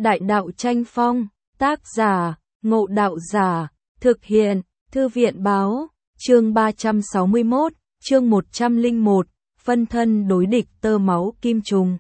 Đại đạo tranh phong, tác giả, Ngộ Đạo Giả, thực hiện, Thư viện báo, chương 361, chương 101, phân thân đối địch tơ máu kim trùng.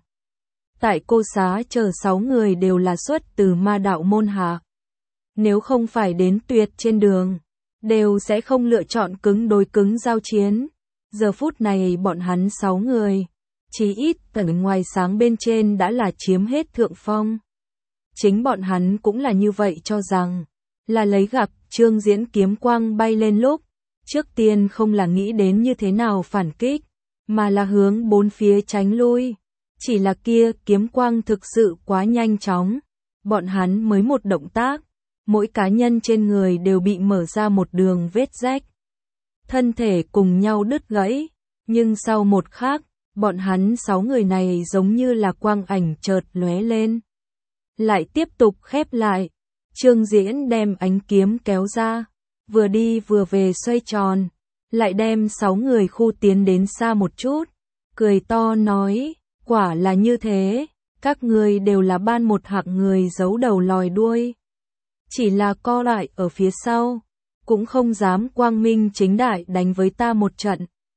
Tại Cô Xá chờ 6 người đều là xuất từ ma đạo môn hạ. Nếu không phải đến tuyệt trên đường, đều sẽ không lựa chọn cứng đối cứng giao chiến. Giờ phút này bọn hắn 6 người, chí ít tầng ngoài sáng bên trên đã là chiếm hết thượng phong. Chính bọn hắn cũng là như vậy cho rằng, là lấy gặp Trương Diễn kiếm quang bay lên lúc, trước tiên không là nghĩ đến như thế nào phản kích, mà là hướng bốn phía tránh lui. Chỉ là kia kiếm quang thực sự quá nhanh chóng, bọn hắn mới một động tác, mỗi cá nhân trên người đều bị mở ra một đường vết rách. Thân thể cùng nhau đứt gãy, nhưng sau một khắc, bọn hắn 6 người này giống như là quang ảnh chợt lóe lên. Lại tiếp tục khép lại, Trương Diễn đem ánh kiếm kéo ra, vừa đi vừa về xoay tròn, lại đem 6 người khu tiến đến xa một chút, cười to nói, quả là như thế, các người đều là ban một hạng người giấu đầu lòi đuôi. Chỉ là co lại ở phía sau, cũng không dám quang minh chính đại đánh với ta một trận.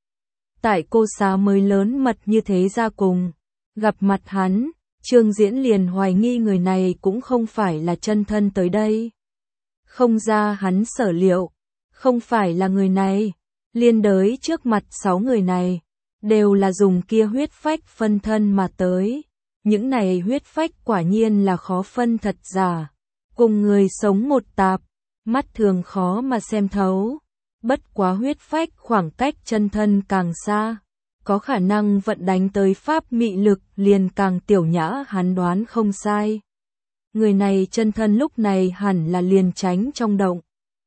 Tại Cô Xá mới lớn mật như thế ra cùng, gặp mặt hắn, Trương Diễn liền hoài nghi người này cũng không phải là chân thân tới đây. Không ra hắn sở liệu, không phải là người này, liên đới trước mặt 6 người này, đều là dùng kia huyết phách phân thân mà tới. Những này huyết phách quả nhiên là khó phân thật giả, cùng người sống một tạp, mắt thường khó mà xem thấu. Bất quá huyết phách khoảng cách chân thân càng xa, có khả năng vận đánh tới pháp mị lực liền càng tiểu nhã, hắn đoán không sai. Người này chân thân lúc này hẳn là liền tránh trong động.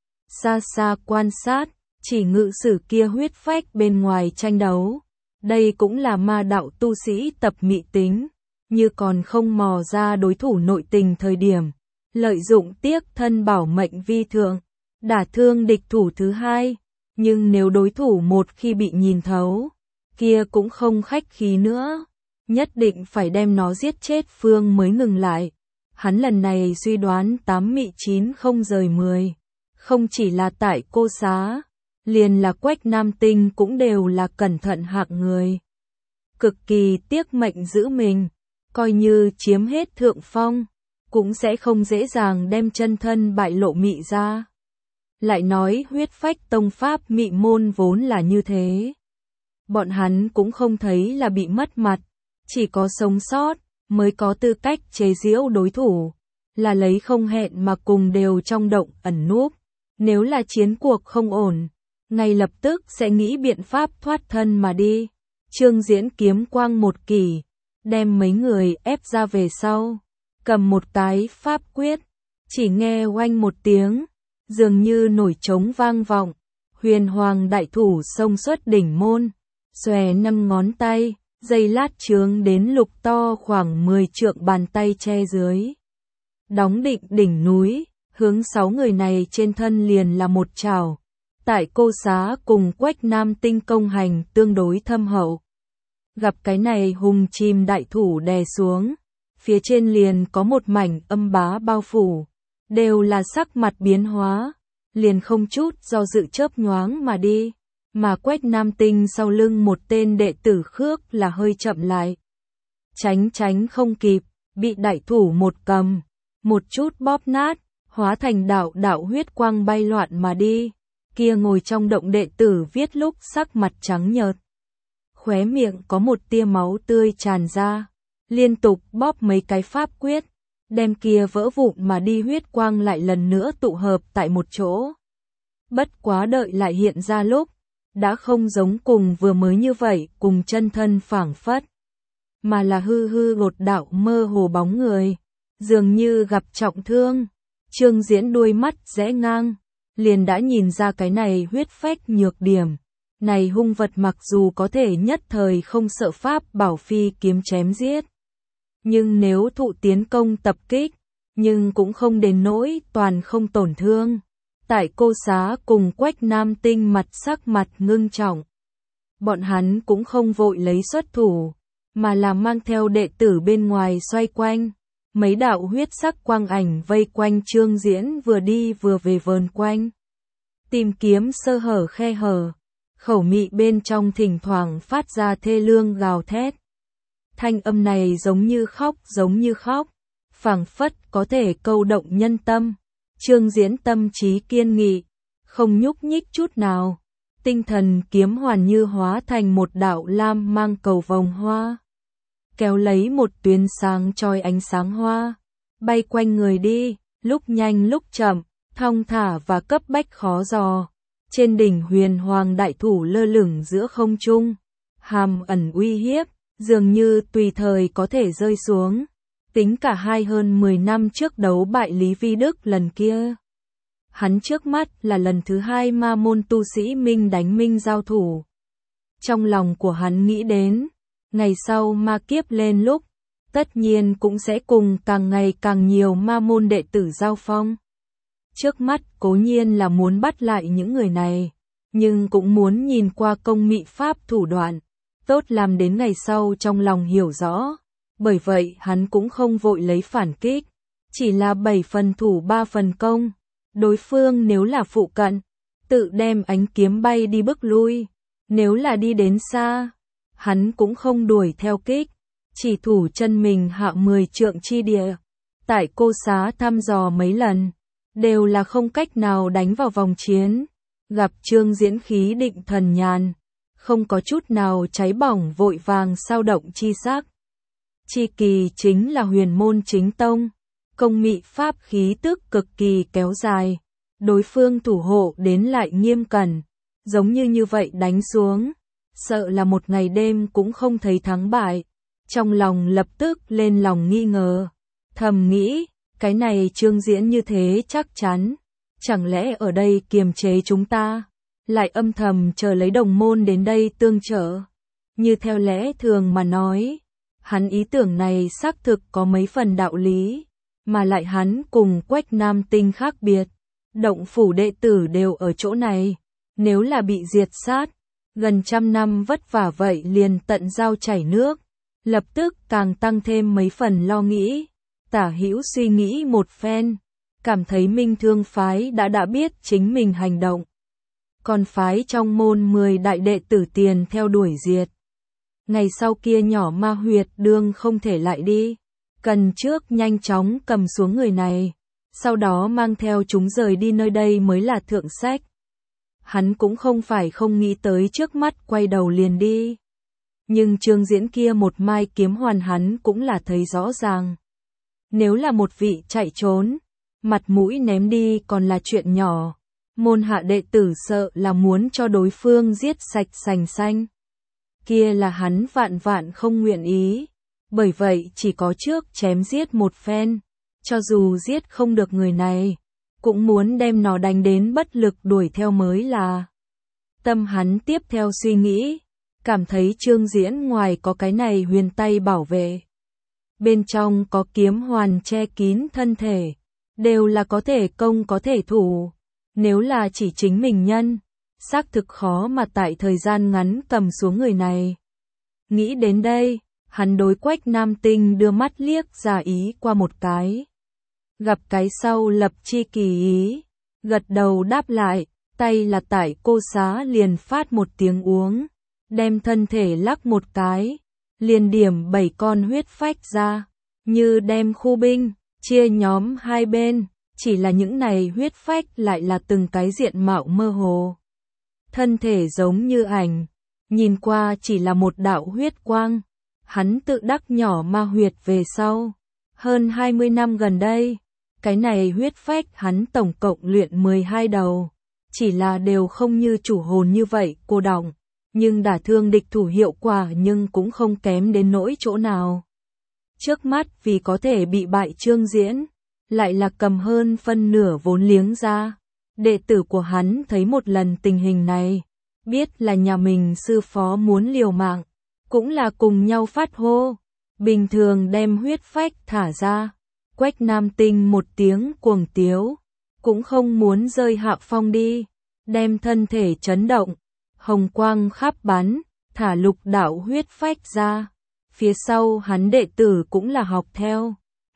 Xa xa quan sát, chỉ ngự sử kia huyết phách bên ngoài tranh đấu. Đây cũng là ma đạo tu sĩ tập mị tính, như còn không mò ra đối thủ nội tình thời điểm. Lợi dụng tiếc thân bảo mệnh vi thượng, đả thương địch thủ thứ hai. Nhưng nếu đối thủ một khi bị nhìn thấu, kia cũng không khách khí nữa, nhất định phải đem nó giết chết phương mới ngừng lại. Hắn lần này suy đoán 8 mị 9 không rời 10, không chỉ là tại Cô Xá, liền là Quách Nam Tinh cũng đều là cẩn thận hạng người. Cực kỳ tiếc mệnh giữ mình, coi như chiếm hết thượng phong, cũng sẽ không dễ dàng đem chân thân bại lộ mị ra. Lại nói huyết phách tông pháp mị môn vốn là như thế. Bọn hắn cũng không thấy là bị mất mặt, chỉ có sống sót mới có tư cách chế giễu đối thủ, là lấy không hẹn mà cùng đều trong động ẩn núp. Nếu là chiến cuộc không ổn, ngay lập tức sẽ nghĩ biện pháp thoát thân mà đi. Trương Diễn kiếm quang một kỳ, đem mấy người ép ra về sau, cầm một cái pháp quyết, chỉ nghe oanh một tiếng, dường như nổi trống vang vọng, huyền hoàng đại thủ xông xuất đỉnh môn, xòe 5 ngón tay, giây lát trướng đến lục to khoảng 10 trượng bàn tay che dưới. Đóng định đỉnh núi, hướng 6 người này trên thân liền là một trảo. Tại Cô Xá cùng Quách Nam Tinh công hành tương đối thâm hậu. Gặp cái này hùng chim đại thủ đè xuống, phía trên liền có một mảnh âm bá bao phủ, đều là sắc mặt biến hóa, liền không chút do dự chớp nhoáng mà đi, mà Quách Nam Tinh sau lưng một tên đệ tử khước là hơi chậm lại. Tránh không kịp, bị đại thủ một cầm, một chút bóp nát, hóa thành đạo huyết quang bay loạn mà đi. Kia ngồi trong động đệ tử viết lúc sắc mặt trắng nhợt, khóe miệng có một tia máu tươi tràn ra, liên tục bóp mấy cái pháp quyết, đem kia vỡ vụn mà đi huyết quang lại lần nữa tụ hợp tại một chỗ. Bất quá đợi lại hiện ra lúc, đã không giống cùng vừa mới như vậy cùng chân thân phảng phất, mà là hư lột đạo mơ hồ bóng người, dường như gặp trọng thương. Trương Diễn đuôi mắt rẽ ngang, liền đã nhìn ra cái này huyết phách nhược điểm. Này hung vật mặc dù có thể nhất thời không sợ pháp bảo phi kiếm chém giết, nhưng nếu thụ tiến công tập kích, nhưng cũng không đến nỗi toàn không tổn thương. Tại Cô Xá cùng Quách Nam Tinh sắc mặt ngưng trọng. Bọn hắn cũng không vội lấy xuất thủ, mà là mang theo đệ tử bên ngoài xoay quanh, mấy đạo huyết sắc quang ảnh vây quanh Trương Diễn vừa đi vừa về vờn quanh. Tìm kiếm sơ hở khe hở, khẩu mị bên trong thỉnh thoảng phát ra thê lương gào thét. Thanh âm này giống như khóc, phảng phất có thể câu động nhân tâm. Trương Diễn tâm trí kiên nghị, không nhúc nhích chút nào. Tinh thần kiếm hoàn như hóa thành một đạo lam mang cầu vòng hoa, kéo lấy một tuyến sáng chói ánh sáng hoa, bay quanh người đi, lúc nhanh lúc chậm, thong thả và cấp bách khó dò. Trên đỉnh huyền hoàng đại thủ lơ lửng giữa không trung, hàm ẩn uy hiếp, dường như tùy thời có thể rơi xuống. Tính cả hai hơn 10 năm trước đấu bại Lý Vi Đức lần kia, hắn trước mắt là lần thứ hai ma môn tu sĩ minh đánh minh giao thủ. Trong lòng của hắn nghĩ đến, ngày sau ma kiếp lên lúc, tất nhiên cũng sẽ cùng càng ngày càng nhiều ma môn đệ tử giao phong. Trước mắt cố nhiên là muốn bắt lại những người này, nhưng cũng muốn nhìn qua công mị pháp thủ đoạn, tốt làm đến ngày sau trong lòng hiểu rõ. Bởi vậy hắn cũng không vội lấy phản kích, chỉ là 7 phần thủ 3 phần công. Đối phương nếu là phụ cận, tự đem ánh kiếm bay đi bức lui. Nếu là đi đến xa, hắn cũng không đuổi theo kích, chỉ thủ chân mình hạ 10 trượng chi địa. Tại cô xá thăm dò mấy lần, đều là không cách nào đánh vào vòng chiến. Gặp Trương Diễn khí định thần nhàn, không có chút nào cháy bỏng vội vàng sao động chi sắc. Chi kỳ chính là huyền môn chính tông, công mị pháp khí tức cực kỳ kéo dài, đối phương thủ hộ đến lại nghiêm cẩn, giống như vậy đánh xuống, sợ là một ngày đêm cũng không thấy thắng bại. Trong lòng lập tức lên lòng nghi ngờ, thầm nghĩ, cái này Trương Diễn như thế chắc chắn, chẳng lẽ ở đây kiềm chế chúng ta, lại âm thầm chờ lấy đồng môn đến đây tương trợ. Như theo lẽ thường mà nói, hắn ý tưởng này xác thực có mấy phần đạo lý, mà lại hắn cùng Quách Nam Tinh khác biệt, động phủ đệ tử đều ở chỗ này, nếu là bị diệt sát, gần 100 năm vất vả vậy liền tận dao chảy nước, lập tức càng tăng thêm mấy phần lo nghĩ. Tả Hữu suy nghĩ một phen, cảm thấy Minh Thương phái đã biết chính mình hành động, còn phái trong môn 10 đại đệ tử tiền theo đuổi diệt. Ngày sau kia nhỏ ma huyệt đương không thể lại đi, cần trước nhanh chóng cầm xuống người này, sau đó mang theo chúng rời đi nơi đây mới là thượng sách. Hắn cũng không phải không nghĩ tới trước mắt quay đầu liền đi, nhưng Trương Diễn kia một mai kiếm hoàn hắn cũng là thấy rõ ràng. Nếu là một vị chạy trốn, mặt mũi ném đi còn là chuyện nhỏ, môn hạ đệ tử sợ là muốn cho đối phương giết sạch sành xanh. Kia là hắn vạn vạn không nguyện ý, bởi vậy chỉ có trước chém giết một phen, cho dù giết không được người này, cũng muốn đem nó đánh đến bất lực đuổi theo mới là. Tâm hắn tiếp theo suy nghĩ, cảm thấy Trương Diễn ngoài có cái này huyền tay bảo vệ, bên trong có kiếm hoàn che kín thân thể, đều là có thể công có thể thủ. Nếu là chỉ chính mình nhân, xác thực khó mà tại thời gian ngắn cầm xuống người này. Nghĩ đến đây, hắn đối Quách Nam Tinh đưa mắt liếc ra ý qua một cái. Gặp cái sau lập chi kỳ ý, gật đầu đáp lại, tay là tại cô xá liền phát một tiếng uống, đem thân thể lắc một cái, liền điểm 7 con huyết phách ra, như đem khu binh, chia nhóm hai bên, chỉ là những này huyết phách lại là từng cái diện mạo mơ hồ. Thân thể giống như ảnh, nhìn qua chỉ là một đạo huyết quang, hắn tự đắc nhỏ ma huyệt về sau. Hơn 20 năm gần đây, cái này huyết phách hắn tổng cộng luyện 12 đầu, chỉ là đều không như chủ hồn như vậy cô đọng, nhưng đả thương địch thủ hiệu quả nhưng cũng không kém đến nỗi chỗ nào. Trước mắt vì có thể bị bại Trương Diễn, lại là cầm hơn phân nửa vốn liếng ra. Đệ tử của hắn thấy một lần tình hình này, biết là nhà mình sư phó muốn liều mạng, cũng là cùng nhau phát hô, bình thường đem huyết phách thả ra. Quách Nam Tinh một tiếng cuồng tiếu, cũng không muốn rơi hạ phong đi, đem thân thể chấn động, hồng quang khắp bắn, thả lục đạo huyết phách ra. Phía sau hắn đệ tử cũng là học theo,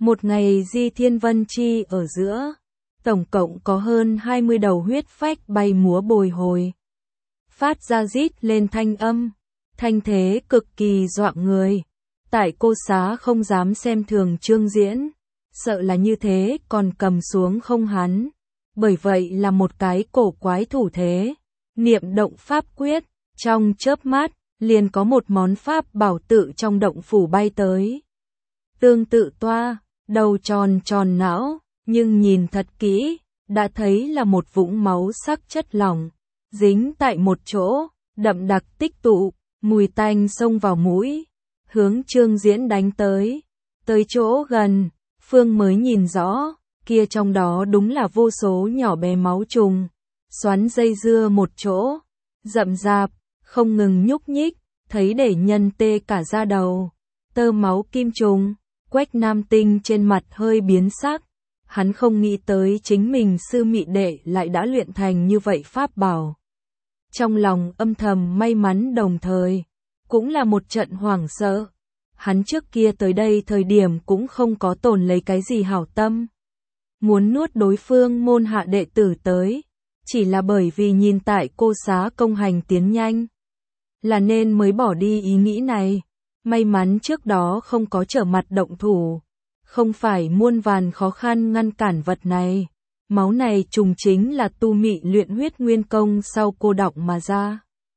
Một ngày Di Thiên Vân Chi ở giữa, tổng cộng có hơn 20 đầu huyết phách bay múa bồi hồi. Phát ra rít lên thanh âm, thanh thế cực kỳ dọa người. Tại Cô Xá không dám xem thường Trương Diễn, sợ là như thế còn cầm xuống không hắn. Bởi vậy là một cái cổ quái thủ thế, niệm động pháp quyết, trong chớp mắt, liền có một món pháp bảo tự trong động phủ bay tới. Tương tự toa, đầu tròn tròn não, nhưng nhìn thật kỹ, đã thấy là một vũng máu sắc chất lỏng, dính tại một chỗ, đậm đặc tích tụ, mùi tanh xông vào mũi, hướng Trương Diễn đánh tới. Tới chỗ gần, Phương mới nhìn rõ, kia trong đó đúng là vô số nhỏ bé máu trùng, xoắn dây dưa một chỗ, rậm rạp, không ngừng nhúc nhích, thấy để nhân tê cả da đầu. Tơ máu kim trùng, Quách Nam Tinh trên mặt hơi biến sắc, hắn không nghĩ tới chính mình sư mị đệ lại đã luyện thành như vậy pháp bảo. Trong lòng âm thầm may mắn đồng thời, cũng là một trận hoảng sợ. Hắn trước kia tới đây thời điểm cũng không có tồn lấy cái gì hảo tâm. Muốn nuốt đối phương môn hạ đệ tử tới, chỉ là bởi vì nhìn tại Cô Xá công hành tiến nhanh, là nên mới bỏ đi ý nghĩ này. May mắn trước đó không có trở mặt động thủ, không phải muôn vàn khó khăn ngăn cản vật này. Máu này trùng chính là tu mị luyện huyết nguyên công sau cô đọng mà ra.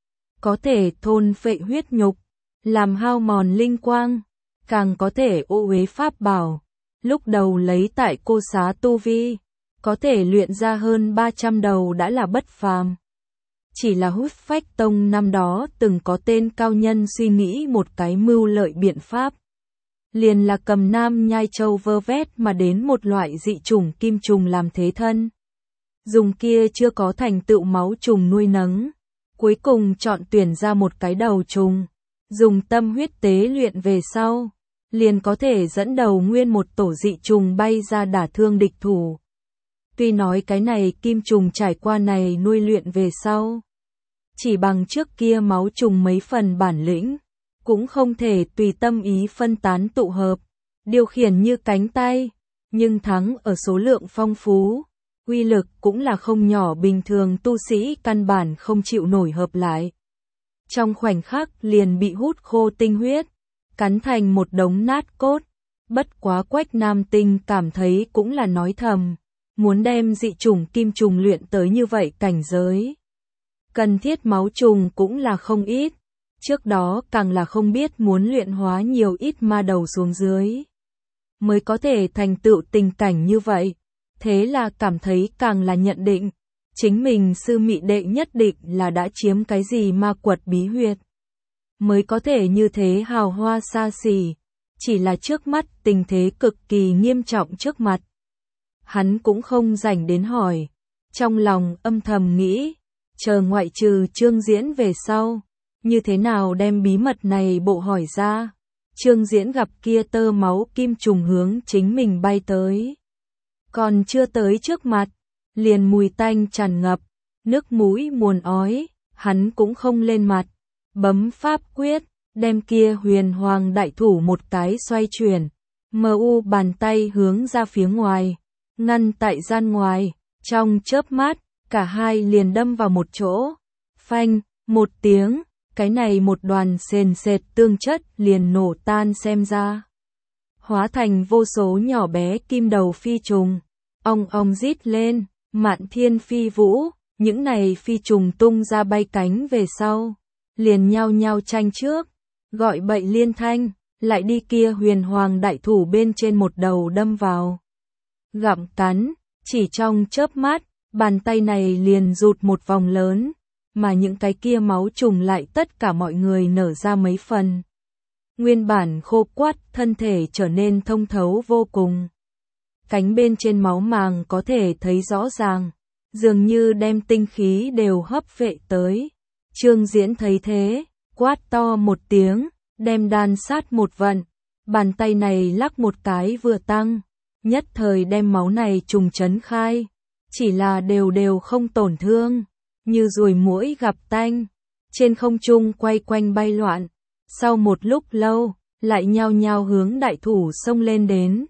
Có thể thôn phệ huyết nhục, làm hao mòn linh quang, càng có thể ô uế pháp bảo. Lúc đầu lấy tại Cô Xá tu vi, có thể luyện ra hơn 300 đầu đã là bất phàm. Chỉ là Hút Phách Tông năm đó từng có tên cao nhân suy nghĩ một cái mưu lợi biện pháp. Liền là cầm Nam Nhai Châu vơ vét mà đến một loại dị trùng kim trùng làm thế thân. Dùng kia chưa có thành tựu máu trùng nuôi nấng. Cuối cùng chọn tuyển ra một cái đầu trùng. Dùng tâm huyết tế luyện về sau. Liền có thể dẫn đầu nguyên một tổ dị trùng bay ra đả thương địch thủ. Tuy nói cái này kim trùng trải qua này nuôi luyện về sau, chỉ bằng trước kia máu trùng mấy phần bản lĩnh, cũng không thể tùy tâm ý phân tán tụ hợp, điều khiển như cánh tay, nhưng thắng ở số lượng phong phú, uy lực cũng là không nhỏ, bình thường tu sĩ căn bản không chịu nổi hợp lại. Trong khoảnh khắc liền bị hút khô tinh huyết, cắn thành một đống nát cốt. Bất quá Quách Nam Tinh cảm thấy cũng là nói thầm, muốn đem dị trùng kim trùng luyện tới như vậy cảnh giới, cần thiết máu trùng cũng là không ít. Trước đó càng là không biết muốn luyện hóa nhiều ít ma đầu xuống dưới, mới có thể thành tựu tình cảnh như vậy. Thế là cảm thấy càng là nhận định, chính mình sư mị đệ nhất định là đã chiếm cái gì ma quật bí huyệt, mới có thể như thế hào hoa xa xỉ. Chỉ là trước mắt tình thế cực kỳ nghiêm trọng trước mặt, hắn cũng không rảnh đến hỏi. Trong lòng âm thầm nghĩ, chờ ngoại trừ Trương Diễn về sau, như thế nào đem bí mật này bộ hỏi ra. Trương Diễn gặp kia tơ máu kim trùng hướng chính mình bay tới, còn chưa tới trước mặt, liền mùi tanh tràn ngập, nước mũi muồn ói, hắn cũng không lên mặt, bấm pháp quyết, đem kia huyền hoàng đại thủ một cái xoay chuyển, mu bàn tay hướng ra phía ngoài, ngăn tại gian ngoài. Trong chớp mắt, cả hai liền đâm vào một chỗ, phanh, một tiếng, cái này một đoàn sền sệt tương chất liền nổ tan xem ra, hóa thành vô số nhỏ bé kim đầu phi trùng, ong ong rít lên, mạn thiên phi vũ. Những này phi trùng tung ra bay cánh về sau, liền nhao nhao tranh trước, gọi bậy liên thanh, lại đi kia huyền hoàng đại thủ bên trên một đầu đâm vào, gặm cắn. Chỉ trong chớp mắt, bàn tay này liền rụt một vòng lớn, mà những cái kia máu trùng lại tất cả mọi người nở ra mấy phần. Nguyên bản khô quắt thân thể trở nên thông thấu vô cùng. Cánh bên trên máu màng có thể thấy rõ ràng, dường như đem tinh khí đều hấp vệ tới. Trương Diễn thấy thế, quát to một tiếng, đem đan sát một vận, bàn tay này lắc một cái vừa tăng, nhất thời đem máu này trùng chấn khai, chỉ là đều không tổn thương, như ruồi muỗi gặp tanh, trên không trung quay quanh bay loạn. Sau một lúc lâu, lại nhao nhao hướng đại thủ xông lên đến,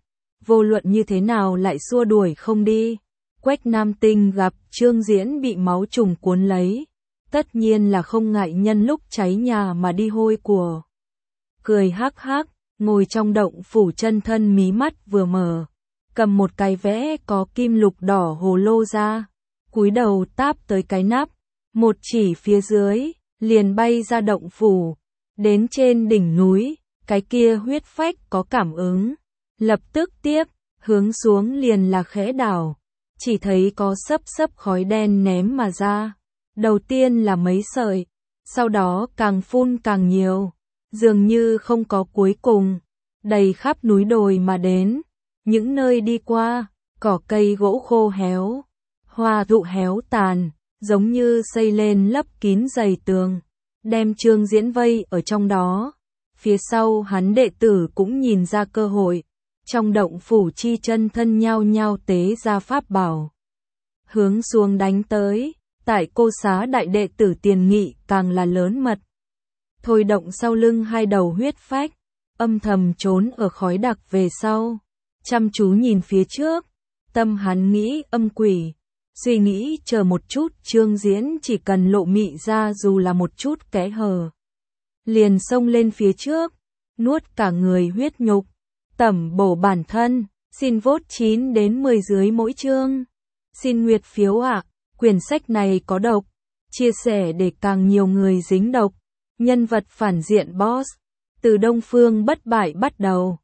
vô luận như thế nào lại xua đuổi không đi. Quách Nam Tinh gặp Trương Diễn bị máu trùng cuốn lấy, tất nhiên là không ngại nhân lúc cháy nhà mà đi hôi của. Cười hắc hắc, ngồi trong động phủ chân thân mí mắt vừa mở, cầm một cái vẽ có kim lục đỏ hồ lô ra, cúi đầu táp tới cái nắp, một chỉ phía dưới, liền bay ra động phủ, đến trên đỉnh núi, cái kia huyết phách có cảm ứng, lập tức tiếp, hướng xuống liền là khẽ đảo, chỉ thấy có sấp khói đen ném mà ra, đầu tiên là mấy sợi, sau đó càng phun càng nhiều, dường như không có cuối cùng, đầy khắp núi đồi mà đến, những nơi đi qua, cỏ cây gỗ khô héo, hoa thụ héo tàn, giống như xây lên lấp kín dày tường, đem Trương Diễn vây ở trong đó. Phía sau hắn đệ tử cũng nhìn ra cơ hội, trong động phủ chi chân thân nhao nhao tế ra pháp bảo, hướng xuống đánh tới, tại cô xá đại đệ tử Tiền Nghị càng là lớn mật. Thôi động sau lưng hai đầu huyết phách, âm thầm trốn ở khói đặc về sau, chăm chú nhìn phía trước, tâm hắn nghĩ âm quỷ, suy nghĩ chờ một chút Trương Diễn chỉ cần lộ mị ra dù là một chút kẽ hở, liền xông lên phía trước, nuốt cả người huyết nhục, tẩm bổ bản thân, xin vote 9 đến 10 dưới mỗi chương. Xin nguyệt phiếu ạ, quyển sách này có độc, chia sẻ để càng nhiều người dính độc. Nhân vật phản diện boss, từ Đông Phương bất bại bắt đầu.